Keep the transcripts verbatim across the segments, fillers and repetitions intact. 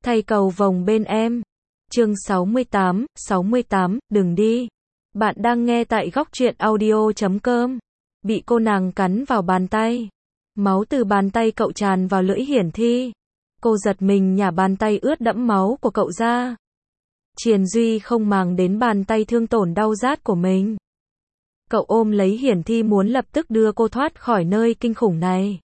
Thay cầu vồng bên em. Chương sáu mươi tám, sáu mươi tám, đừng đi. Bạn đang nghe tại góc truyện audio chấm com. Bị cô nàng cắn vào bàn tay. Máu từ bàn tay cậu tràn vào lưỡi Hiển Thi. Cô giật mình nhả bàn tay ướt đẫm máu của cậu ra. Triền Duy không màng đến bàn tay thương tổn đau rát của mình. Cậu ôm lấy Hiển Thi muốn lập tức đưa cô thoát khỏi nơi kinh khủng này.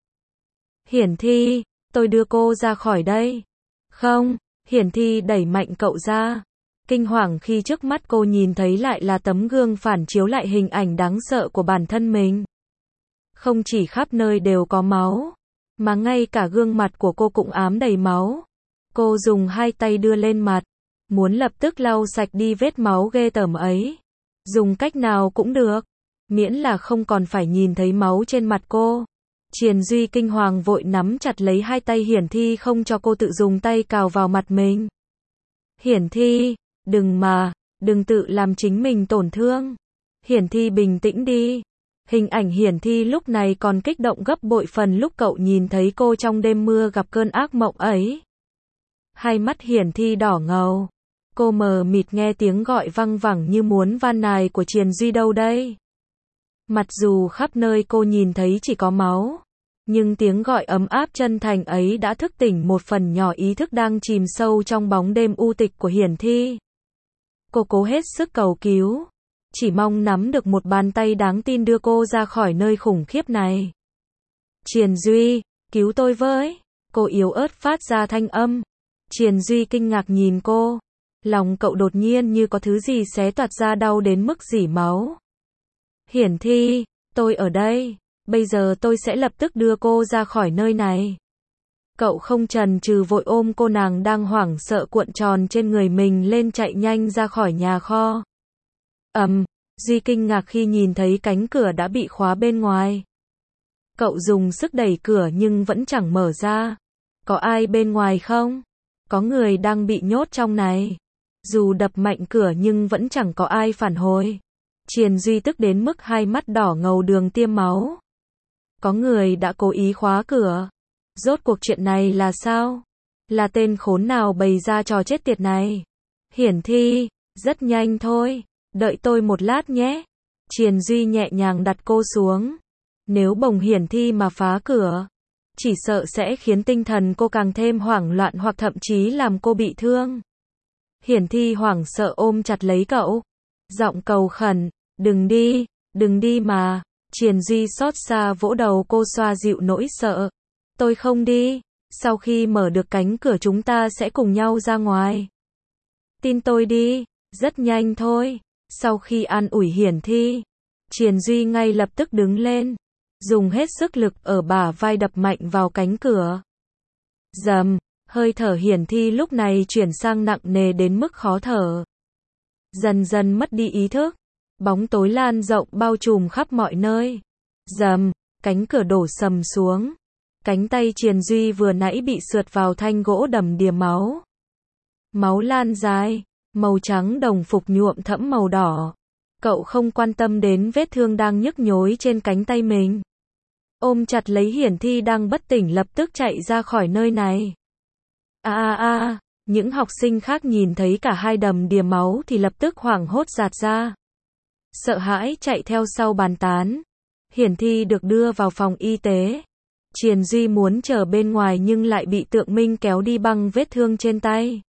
Hiển Thi, tôi đưa cô ra khỏi đây. Không, Hiển Thi đẩy mạnh cậu ra. Kinh hoàng khi trước mắt cô nhìn thấy lại là tấm gương phản chiếu lại hình ảnh đáng sợ của bản thân mình. Không chỉ khắp nơi đều có máu, mà ngay cả gương mặt của cô cũng ám đầy máu. Cô dùng hai tay đưa lên mặt, muốn lập tức lau sạch đi vết máu ghê tởm ấy. Dùng cách nào cũng được, miễn là không còn phải nhìn thấy máu trên mặt cô. Triền Duy kinh hoàng vội nắm chặt lấy hai tay Hiển Thi không cho cô tự dùng tay cào vào mặt mình. Hiển Thi, đừng mà, đừng tự làm chính mình tổn thương. Hiển Thi bình tĩnh đi. Hình ảnh Hiển Thi lúc này còn kích động gấp bội phần lúc cậu nhìn thấy cô trong đêm mưa gặp cơn ác mộng ấy. Hai mắt Hiển Thi đỏ ngầu. Cô mờ mịt nghe tiếng gọi văng vẳng như muốn van nài của Triền Duy đâu đây. Mặc dù khắp nơi cô nhìn thấy chỉ có máu, nhưng tiếng gọi ấm áp chân thành ấy đã thức tỉnh một phần nhỏ ý thức đang chìm sâu trong bóng đêm u tịch của Hiển Thi. Cô cố hết sức cầu cứu, chỉ mong nắm được một bàn tay đáng tin đưa cô ra khỏi nơi khủng khiếp này. Triền Duy, cứu tôi với. Cô yếu ớt phát ra thanh âm. Triền Duy kinh ngạc nhìn cô. Lòng cậu đột nhiên như có thứ gì xé toạc ra đau đến mức rỉ máu. Hiển Thi, tôi ở đây. Bây giờ tôi sẽ lập tức đưa cô ra khỏi nơi này. Cậu không chần chừ vội ôm cô nàng đang hoảng sợ cuộn tròn trên người mình lên chạy nhanh ra khỏi nhà kho. Ầm, um, Duy kinh ngạc khi nhìn thấy cánh cửa đã bị khóa bên ngoài. Cậu dùng sức đẩy cửa nhưng vẫn chẳng mở ra. Có ai bên ngoài không? Có người đang bị nhốt trong này. Dù đập mạnh cửa nhưng vẫn chẳng có ai phản hồi. Triền Duy tức đến mức hai mắt đỏ ngầu đường tiêm máu. Có người đã cố ý khóa cửa. Rốt cuộc chuyện này là sao? Là tên khốn nào bày ra trò chết tiệt này? Hiển Thi, rất nhanh thôi. Đợi tôi một lát nhé. Triền Duy nhẹ nhàng đặt cô xuống. Nếu bồng Hiển Thi mà phá cửa, chỉ sợ sẽ khiến tinh thần cô càng thêm hoảng loạn hoặc thậm chí làm cô bị thương. Hiển Thi hoảng sợ ôm chặt lấy cậu. Giọng cầu khẩn, đừng đi, đừng đi mà. Triền Duy xót xa vỗ đầu cô xoa dịu nỗi sợ. Tôi không đi, sau khi mở được cánh cửa chúng ta sẽ cùng nhau ra ngoài. Tin tôi đi, rất nhanh thôi. Sau khi an ủi Hiển Thi, Triền Duy ngay lập tức đứng lên, dùng hết sức lực ở bả vai đập mạnh vào cánh cửa. Rầm, hơi thở Hiển Thi lúc này chuyển sang nặng nề đến mức khó thở. Dần dần mất đi ý thức, bóng tối lan rộng bao trùm khắp mọi nơi. Rầm, cánh cửa đổ sầm xuống. Cánh tay Triền Duy vừa nãy bị sượt vào thanh gỗ đầm đìa máu. Máu lan dài, màu trắng đồng phục nhuộm thẫm màu đỏ. Cậu không quan tâm đến vết thương đang nhức nhối trên cánh tay mình. Ôm chặt lấy Hiển Thi đang bất tỉnh lập tức chạy ra khỏi nơi này. A a a, những học sinh khác nhìn thấy cả hai đầm đìa máu thì lập tức hoảng hốt giạt ra. Sợ hãi chạy theo sau bàn tán. Hiển Thi được đưa vào phòng y tế. Triền Duy muốn chờ bên ngoài nhưng lại bị Tượng Minh kéo đi băng vết thương trên tay.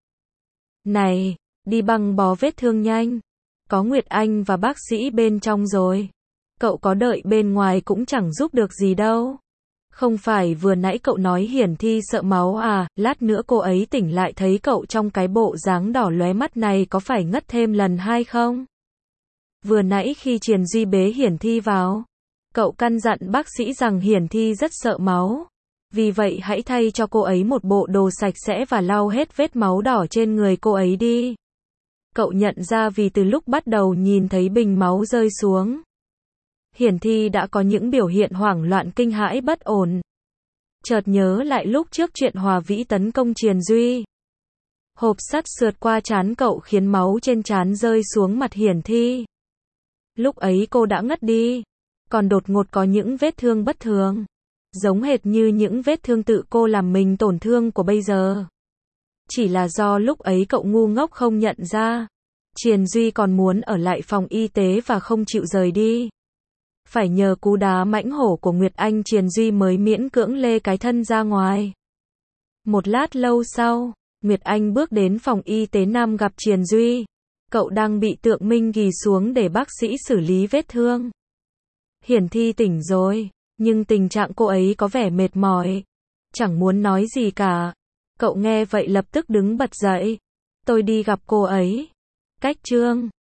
Này, đi băng bó vết thương nhanh. Có Nguyệt Anh và bác sĩ bên trong rồi. Cậu có đợi bên ngoài cũng chẳng giúp được gì đâu. Không phải vừa nãy cậu nói Hiển Thi sợ máu à, lát nữa cô ấy tỉnh lại thấy cậu trong cái bộ dáng đỏ lóe mắt này có phải ngất thêm lần hai không? Vừa nãy khi Triền Duy bế Hiển Thi vào, cậu căn dặn bác sĩ rằng Hiển Thi rất sợ máu. Vì vậy hãy thay cho cô ấy một bộ đồ sạch sẽ và lau hết vết máu đỏ trên người cô ấy đi. Cậu nhận ra vì từ lúc bắt đầu nhìn thấy bình máu rơi xuống, Hiển Thi đã có những biểu hiện hoảng loạn kinh hãi bất ổn. Chợt nhớ lại lúc trước chuyện Hòa Vĩ tấn công Triền Duy. Hộp sắt sượt qua trán cậu khiến máu trên trán rơi xuống mặt Hiển Thi. Lúc ấy cô đã ngất đi, còn đột ngột có những vết thương bất thường, giống hệt như những vết thương tự cô làm mình tổn thương của bây giờ. Chỉ là do lúc ấy cậu ngu ngốc không nhận ra. Triền Duy còn muốn ở lại phòng y tế và không chịu rời đi. Phải nhờ cú đá mãnh hổ của Nguyệt Anh Triền Duy mới miễn cưỡng lê cái thân ra ngoài. Một lát lâu sau, Nguyệt Anh bước đến phòng y tế Nam gặp Triền Duy. Cậu đang bị Tượng Minh ghì xuống để bác sĩ xử lý vết thương. Hiển Thi tỉnh rồi, nhưng tình trạng cô ấy có vẻ mệt mỏi. Chẳng muốn nói gì cả. Cậu nghe vậy lập tức đứng bật dậy. Tôi đi gặp cô ấy. Cách chương